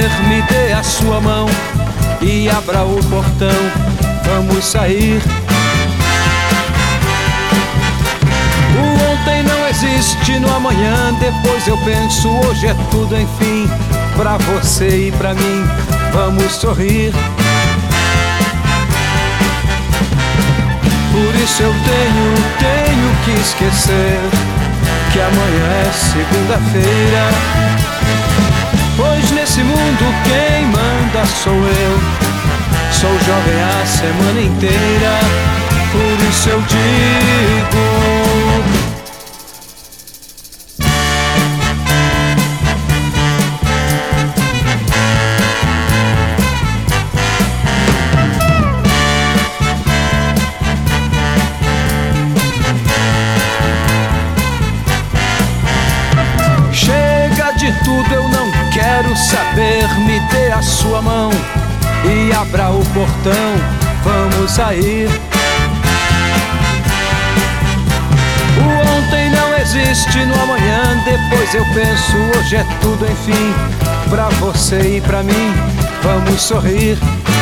saber, me dê a sua mão e abra o portão, vamos sair. O ontem não existe no amanhã, depois eu penso, hoje é tudo enfim. Pra você e pra mim, vamos sorrir. Por isso eu tenho que esquecer que amanhã é segunda-feira, pois nesse mundo quem manda sou eu. Sou jovem a semana inteira, por isso eu digo: chega de tudo, eu não quero saber, me dê a sua mão e abra o portão, vamos sair. O ontem não existe no amanhã, depois eu penso, hoje é tudo enfim. Pra você e pra mim, vamos sorrir.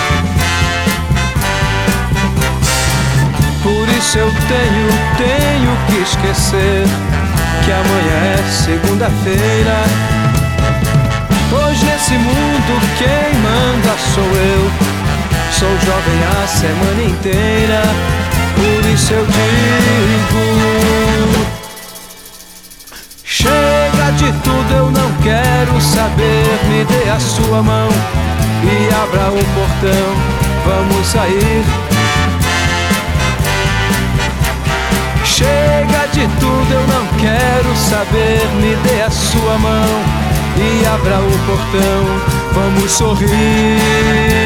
Por isso eu tenho que esquecer que amanhã é segunda-feira, pois nesse mundo quem manda sou eu. Sou jovem a semana inteira, por isso eu digo: chega de tudo, eu não quero saber, me dê a sua mão e abra o portão, vamos sair. Chega de tudo, eu não quero saber, me dê a sua mão e abra o portão, vamos sorrir.